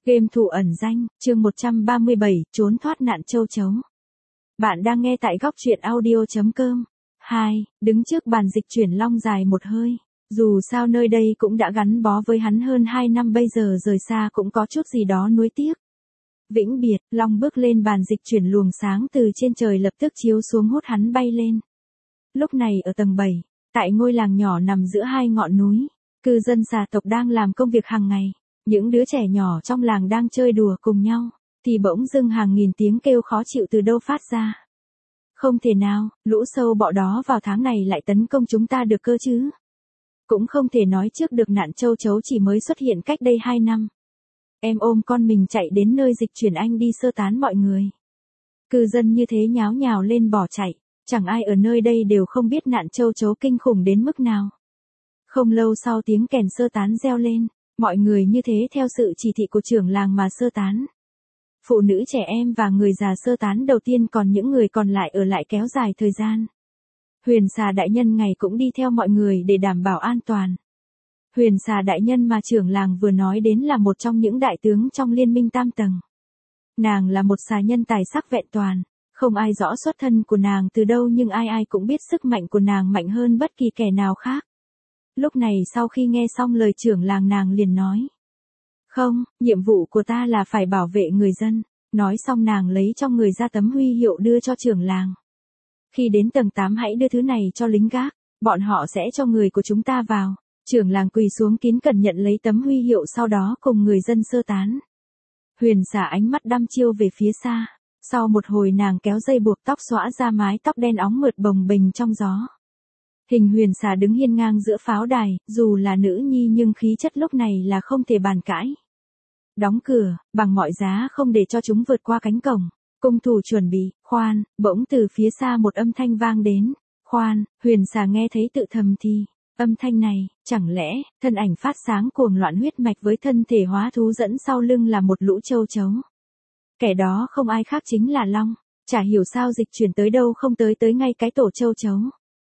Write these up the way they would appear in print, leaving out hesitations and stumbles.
Game thủ ẩn danh, chương 137, trốn thoát nạn châu chấu. Bạn đang nghe tại góc truyện audio.com. 2. Đứng trước bàn dịch chuyển Long dài một hơi. Dù sao nơi đây cũng đã gắn bó với hắn hơn 2 năm, bây giờ rời xa cũng có chút gì đó nuối tiếc. Vĩnh biệt, Long bước lên bàn dịch chuyển, luồng sáng từ trên trời lập tức chiếu xuống hút hắn bay lên. Lúc này ở tầng 7, tại ngôi làng nhỏ nằm giữa hai ngọn núi, cư dân xà tộc đang làm công việc hàng ngày. Những đứa trẻ nhỏ trong làng đang chơi đùa cùng nhau, thì bỗng dưng hàng nghìn tiếng kêu khó chịu từ đâu phát ra. Không thể nào, lũ sâu bọ đó vào tháng này lại tấn công chúng ta được cơ chứ. Cũng không thể nói trước được, nạn châu chấu chỉ mới xuất hiện cách đây 2 năm. Em ôm con mình chạy đến nơi dịch chuyển, anh đi sơ tán mọi người. Cư dân như thế nháo nhào lên bỏ chạy, chẳng ai ở nơi đây đều không biết nạn châu chấu kinh khủng đến mức nào. Không lâu sau tiếng kèn sơ tán reo lên. Mọi người như thế theo sự chỉ thị của trưởng làng mà sơ tán. Phụ nữ, trẻ em và người già sơ tán đầu tiên, còn những người còn lại ở lại kéo dài thời gian. Huyền xà đại nhân ngày cũng đi theo mọi người để đảm bảo an toàn. Huyền xà đại nhân mà trưởng làng vừa nói đến là một trong những đại tướng trong liên minh tam tầng. Nàng là một xà nhân tài sắc vẹn toàn, không ai rõ xuất thân của nàng từ đâu, nhưng ai ai cũng biết sức mạnh của nàng mạnh hơn bất kỳ kẻ nào khác. Lúc này sau khi nghe xong lời trưởng làng, nàng liền nói. Không, nhiệm vụ của ta là phải bảo vệ người dân. Nói xong nàng lấy trong người ra tấm huy hiệu đưa cho trưởng làng. Khi đến tầng 8 hãy đưa thứ này cho lính gác, bọn họ sẽ cho người của chúng ta vào. Trưởng làng quỳ xuống kính cẩn nhận lấy tấm huy hiệu, sau đó cùng người dân sơ tán. Huyền xà ánh mắt đăm chiêu về phía xa. Sau một hồi nàng kéo dây buộc tóc xõa ra mái tóc đen óng mượt bồng bềnh trong gió. Hình huyền xà đứng hiên ngang giữa pháo đài, dù là nữ nhi nhưng khí chất lúc này là không thể bàn cãi. Đóng cửa, bằng mọi giá không để cho chúng vượt qua cánh cổng. Cung thủ chuẩn bị, khoan, bỗng từ phía xa một âm thanh vang đến. Khoan, huyền xà nghe thấy tự thầm thì, âm thanh này, chẳng lẽ, thân ảnh phát sáng cuồng loạn huyết mạch với thân thể hóa thú dẫn sau lưng là một lũ châu chấu. Kẻ đó không ai khác chính là Long, chả hiểu sao dịch chuyển tới đâu không tới ngay cái tổ châu chấu.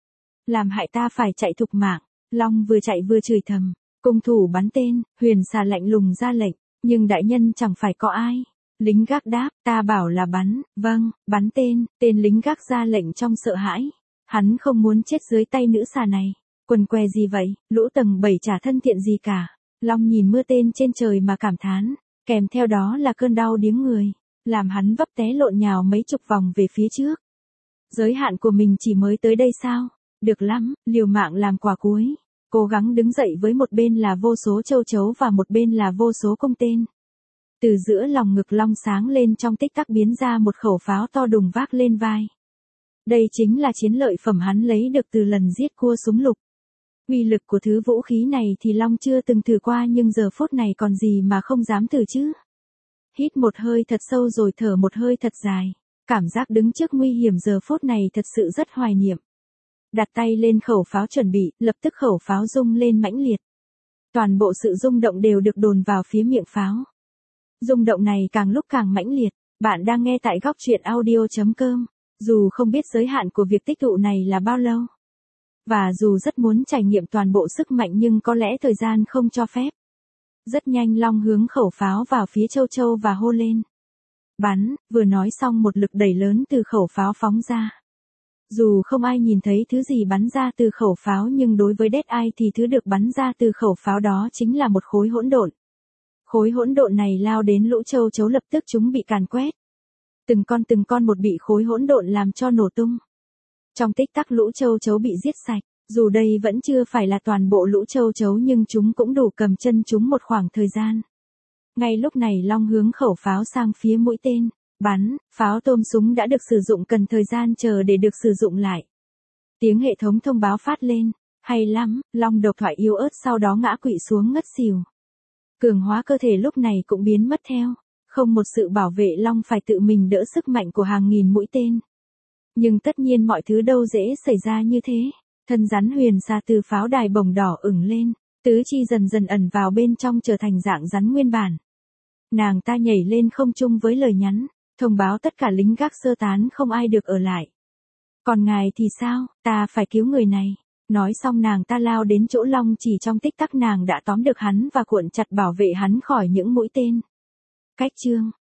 Làm hại ta phải chạy thục mạng. Long vừa chạy vừa chửi thầm. Cung thủ bắn tên, huyền xà lạnh lùng ra lệnh. Nhưng đại nhân chẳng phải có ai. Lính gác đáp, ta bảo là bắn. Vâng, bắn tên. Tên lính gác ra lệnh trong sợ hãi. Hắn không muốn chết dưới tay nữ xà này. Quần què gì vậy, lũ tầng 7 chả thân thiện gì cả. Long nhìn mưa tên trên trời mà cảm thán. Kèm theo đó là cơn đau điếng người. Làm hắn vấp té lộn nhào mấy chục vòng về phía trước. Giới hạn của mình chỉ mới tới đây sao? Được lắm, liều mạng làm quả cuối. Cố gắng đứng dậy với một bên là vô số châu chấu và một bên là vô số cung tên. Từ giữa lòng ngực Long sáng lên, trong tích tắc biến ra một khẩu pháo to đùng vác lên vai. Đây chính là chiến lợi phẩm hắn lấy được từ lần giết cua súng lục. Uy lực của thứ vũ khí này thì Long chưa từng thử qua, nhưng giờ phút này còn gì mà không dám thử chứ. Hít một hơi thật sâu rồi thở một hơi thật dài. Cảm giác đứng trước nguy hiểm giờ phút này thật sự rất hoài niệm. Đặt tay lên khẩu pháo chuẩn bị, lập tức khẩu pháo rung lên mãnh liệt. Toàn bộ sự rung động đều được đồn vào phía miệng pháo. Rung động này càng lúc càng mãnh liệt. Bạn đang nghe tại góc truyện audio.com. Dù không biết giới hạn của việc tích tụ này là bao lâu, và dù rất muốn trải nghiệm toàn bộ sức mạnh, nhưng có lẽ thời gian không cho phép. Rất nhanh Long hướng khẩu pháo vào phía châu châu và hô lên. Bắn, vừa nói xong một lực đẩy lớn từ khẩu pháo phóng ra. Dù không ai nhìn thấy thứ gì bắn ra từ khẩu pháo, nhưng đối với Deadeye thì thứ được bắn ra từ khẩu pháo đó chính là một khối hỗn độn. Khối hỗn độn này lao đến lũ châu chấu, lập tức chúng bị càn quét. Từng con một bị khối hỗn độn làm cho nổ tung. Trong tích tắc lũ châu chấu bị giết sạch. Dù đây vẫn chưa phải là toàn bộ lũ châu chấu, nhưng chúng cũng đủ cầm chân chúng một khoảng thời gian. Ngay lúc này Long hướng khẩu pháo sang phía mũi tên. Bắn, pháo tôm súng đã được sử dụng cần thời gian chờ để được sử dụng lại. Tiếng hệ thống thông báo phát lên. Hay lắm, Long độc thoại yếu ớt, sau đó ngã quỵ xuống ngất xỉu. Cường hóa cơ thể lúc này cũng biến mất theo. Không một sự bảo vệ, Long phải tự mình đỡ sức mạnh của hàng nghìn mũi tên. Nhưng tất nhiên mọi thứ đâu dễ xảy ra như thế. Thân rắn huyền xà từ pháo đài bồng đỏ ửng lên. Tứ chi dần dần ẩn vào bên trong, trở thành dạng rắn nguyên bản. Nàng ta nhảy lên không trung với lời nhắn. Thông báo tất cả lính gác sơ tán, không ai được ở lại. Còn ngài thì sao, ta phải cứu người này. Nói xong nàng ta lao đến chỗ Long, chỉ trong tích tắc nàng đã tóm được hắn và cuộn chặt bảo vệ hắn khỏi những mũi tên. Cách chương